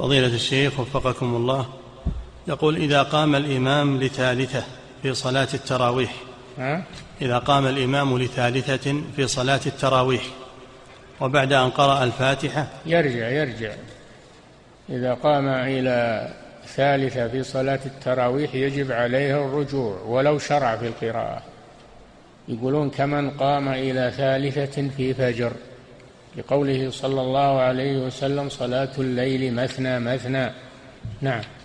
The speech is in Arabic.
فضيلة الشيخ وفقكم الله، يقول إذا قام الإمام لثالثة في صلاة التراويح، إذا قام الإمام لثالثة في صلاة التراويح وبعد أن قرأ الفاتحة يرجع إذا قام إلى ثالثة في صلاة التراويح يجب عليه الرجوع ولو شرع في القراءة. يقولون كمن قام إلى ثالثة في فجر، لقوله صلى الله عليه وسلم: صلاة الليل مثنى مثنى. نعم.